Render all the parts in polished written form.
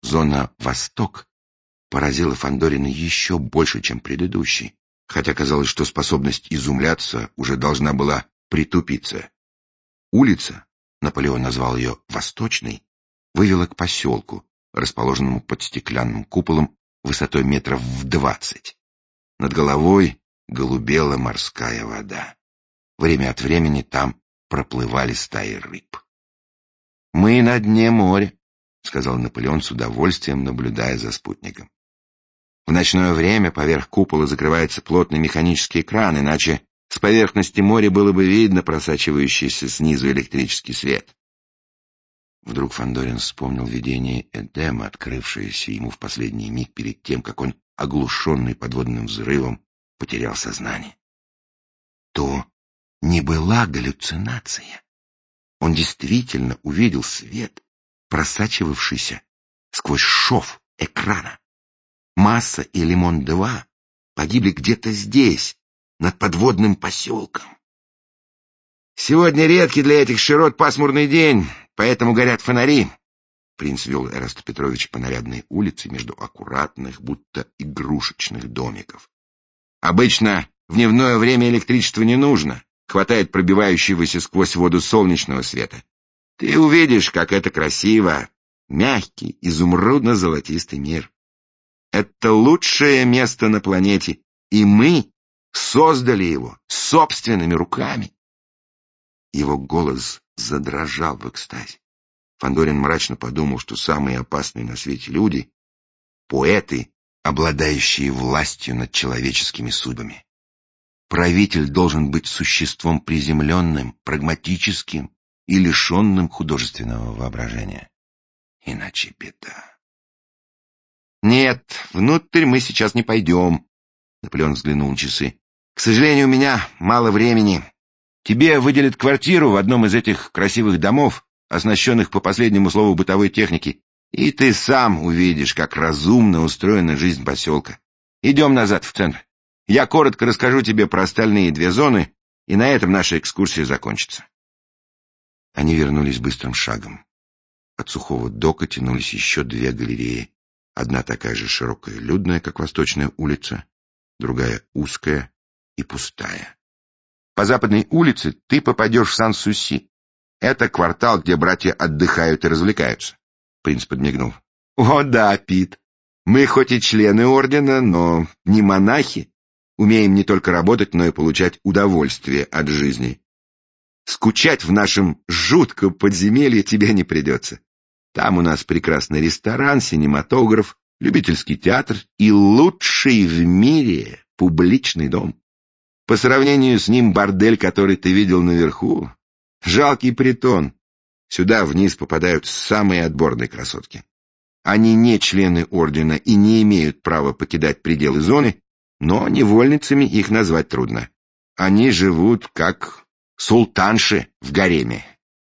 Зона «Восток» поразила Фандорина еще больше, чем предыдущий, хотя казалось, что способность изумляться уже должна была притупиться. Улица, Наполеон назвал ее Восточной, вывела к поселку, расположенному под стеклянным куполом высотой метров в 20. Над головой голубела морская вода. Время от времени там проплывали стаи рыб. «Мы на дне моря», — сказал Наполеон с удовольствием, наблюдая за спутником. «В ночное время поверх купола закрывается плотный механический экран, иначе с поверхности моря было бы видно просачивающийся снизу электрический свет». Вдруг Фандорин вспомнил видение Эдема, открывшееся ему в последний миг перед тем, как он, оглушенный подводным взрывом, потерял сознание. То не была галлюцинация. Он действительно увидел свет, просачивавшийся сквозь шов экрана. Масса и Лимон-2 погибли где-то здесь, над подводным поселком. «Сегодня редкий для этих широт пасмурный день, поэтому горят фонари». Принц вел Эраста Петровича по нарядной улице между аккуратных, будто игрушечных домиков. «Обычно в дневное время электричества не нужно, хватает пробивающегося сквозь воду солнечного света. Ты увидишь, как это красиво, мягкий, изумрудно-золотистый мир. Это лучшее место на планете, и мы создали его собственными руками». Его голос задрожал в экстазе. Фандорин мрачно подумал, что самые опасные на свете люди — поэты, обладающие властью над человеческими судьбами. Правитель должен быть существом приземленным, прагматическим и лишенным художественного воображения. Иначе беда. «Нет, внутрь мы сейчас не пойдем», — Наполеон взглянул на часы. «К сожалению, у меня мало времени. Тебе выделят квартиру в одном из этих красивых домов, оснащенных по последнему слову бытовой техники, и ты сам увидишь, как разумно устроена жизнь поселка. Идем назад в центр. Я коротко расскажу тебе про остальные две зоны, и на этом наша экскурсия закончится». Они вернулись быстрым шагом. От сухого дока тянулись еще две галереи. Одна такая же широкая и людная, как Восточная улица, другая узкая и пустая. По западной улице ты попадешь в Сан-Суси. Это квартал, где братья отдыхают и развлекаются. Принц подмигнул. О да, Пит, мы хоть и члены ордена, но не монахи. Умеем не только работать, но и получать удовольствие от жизни. Скучать в нашем жутком подземелье тебе не придется. Там у нас прекрасный ресторан, синематограф, любительский театр и лучший в мире публичный дом. По сравнению с ним бордель, который ты видел наверху, жалкий притон. Сюда вниз попадают самые отборные красотки. Они не члены ордена и не имеют права покидать пределы зоны, но невольницами их назвать трудно. Они живут как султанши в гареме.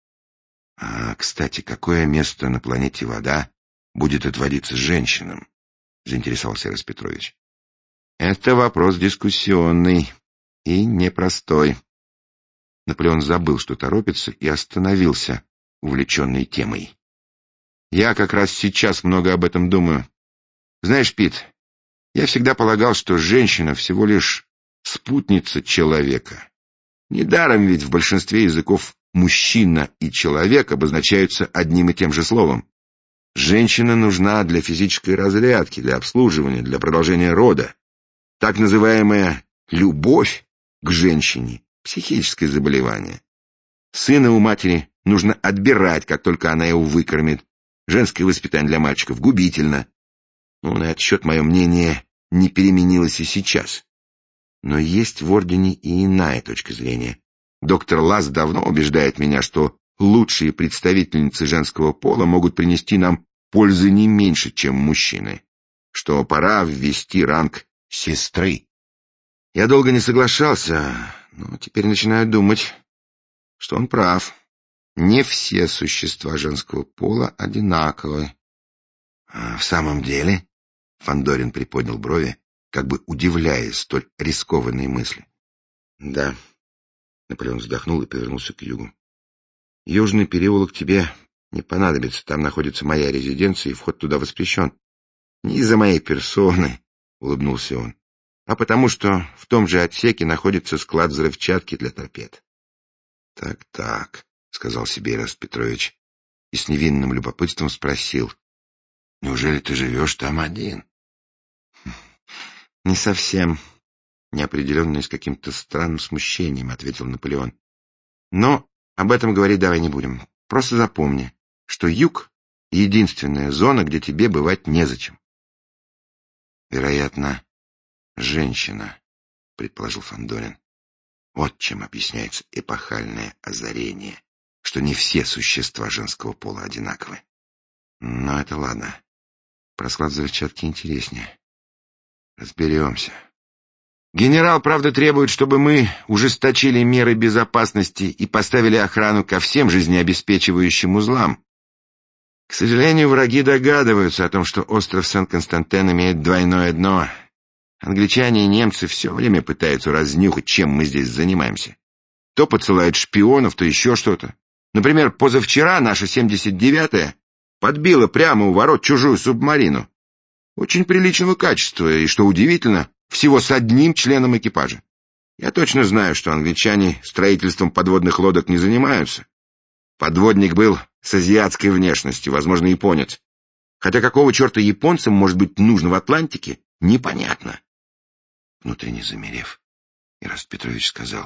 Кстати, какое место на планете Вода будет отводиться женщинам? Заинтересовался Эраст Петрович. Это вопрос дискуссионный и непростой. Наполеон забыл, что торопится, и остановился, увлеченный темой. Я как раз сейчас много об этом думаю. Знаешь, Пит, я всегда полагал, что женщина всего лишь спутница человека. Недаром ведь в большинстве языков мужчина и человек обозначаются одним и тем же словом. Женщина нужна для физической разрядки, для обслуживания, для продолжения рода. Так называемая любовь к женщине — психическое заболевание. Сына у матери нужно отбирать, как только она его выкормит. Женское воспитание для мальчиков губительно. На этот счет мое мнение не переменилось и сейчас. Но есть в ордене и иная точка зрения. Доктор Ласс давно убеждает меня, что лучшие представительницы женского пола могут принести нам пользы не меньше, чем мужчины, что пора ввести ранг сестры. Я долго не соглашался, но теперь начинаю думать, что он прав. Не все существа женского пола одинаковы. В самом деле, Фандорин приподнял брови, как бы удивляясь столь рискованной мысли. Да. Наполеон вздохнул и повернулся к югу. Южный переулок тебе Не понадобится, там находится моя резиденция, и вход туда воспрещен. Не из-за моей персоны, — улыбнулся он, — а потому что в том же отсеке находится склад взрывчатки для торпед. Так, — сказал себе Ираст Петрович, и с невинным любопытством спросил: неужели ты живешь там один? Не совсем, неопределенно и с каким-то странным смущением ответил Наполеон. Но об этом говорить давай не будем. Просто запомни, что юг — единственная зона, где тебе бывать незачем. Вероятно, женщина, предположил Фандорин. Вот чем объясняется эпохальное озарение, что не все существа женского пола одинаковы. Но это ладно. Про склад взрывчатки интереснее. Разберемся. Генерал, правда, требует, чтобы мы ужесточили меры безопасности и поставили охрану ко всем жизнеобеспечивающим узлам. К сожалению, враги догадываются о том, что остров Сен-Константин имеет двойное дно. Англичане и немцы все время пытаются разнюхать, чем мы здесь занимаемся. То подсылают шпионов, то еще что-то. Например, позавчера наша 79-я подбила прямо у ворот чужую субмарину. Очень приличного качества, и, что удивительно, всего с одним членом экипажа. Я точно знаю, что англичане строительством подводных лодок не занимаются. Подводник был с азиатской внешностью, возможно, японец. Хотя какого черта японцам может быть нужно в Атлантике, непонятно. Внутренне замерев, Ираст Петрович сказал: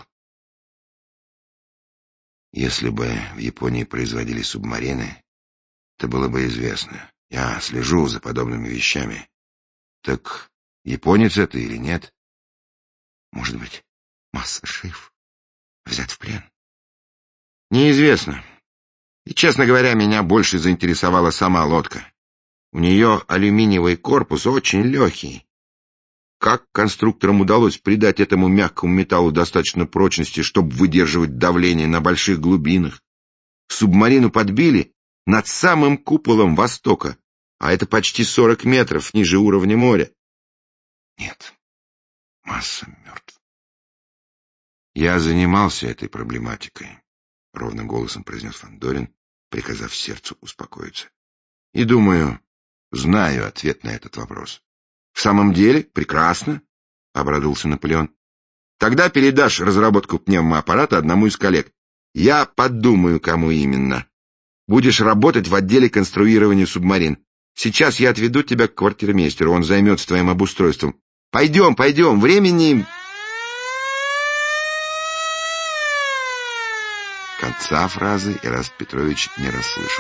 если бы в Японии производили субмарины, это было бы известно. Я слежу за подобными вещами. Так японец это или нет? Может быть, Масса жив, взят в плен? Неизвестно. И, честно говоря, меня больше заинтересовала сама лодка. У нее алюминиевый корпус очень легкий. Как конструкторам удалось придать этому мягкому металлу достаточно прочности, чтобы выдерживать давление на больших глубинах? Субмарину подбили над самым куполом Востока, а это почти 40 метров ниже уровня моря. Нет, Масса мертв. Я занимался этой проблематикой, — ровным голосом произнес Фандорин, приказав сердцу успокоиться. И думаю, знаю ответ на этот вопрос. В самом деле? Прекрасно, — обрадовался Наполеон. Тогда передашь разработку пневмоаппарата одному из коллег. Я подумаю, кому именно. Будешь работать в отделе конструирования субмарин. Сейчас я отведу тебя к квартирмейстеру, он займется твоим обустройством. Пойдем, времени... Конца фразы Ираст Петрович не расслышал.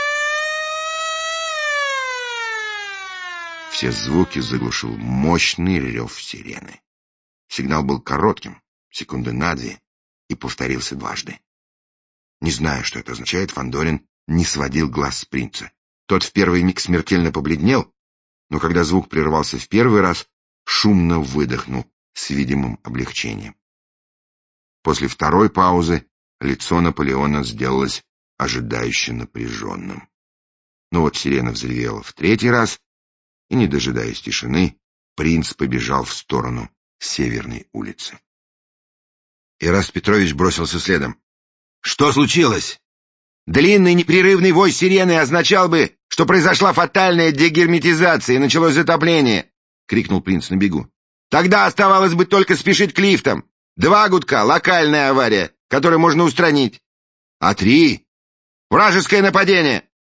Все звуки заглушил мощный рев сирены. Сигнал был коротким, секунды на 2, и повторился дважды. Не зная, что это означает, Фандорин не сводил глаз с принца. Тот в первый миг смертельно побледнел, но когда звук прервался в первый раз, шумно выдохнул с видимым облегчением. После второй паузы лицо Наполеона сделалось ожидающе напряженным. Но вот сирена взревела в 3-й раз, и, не дожидаясь тишины, принц побежал в сторону Северной улицы. Ираст Петрович бросился следом. — Что случилось? Длинный непрерывный вой сирены означал бы, что произошла фатальная дегерметизация и началось затопление, — крикнул принц на бегу. — Тогда оставалось бы только спешить к лифтам. 2 гудка — локальная авария, которую можно устранить. А 3 — вражеское нападение.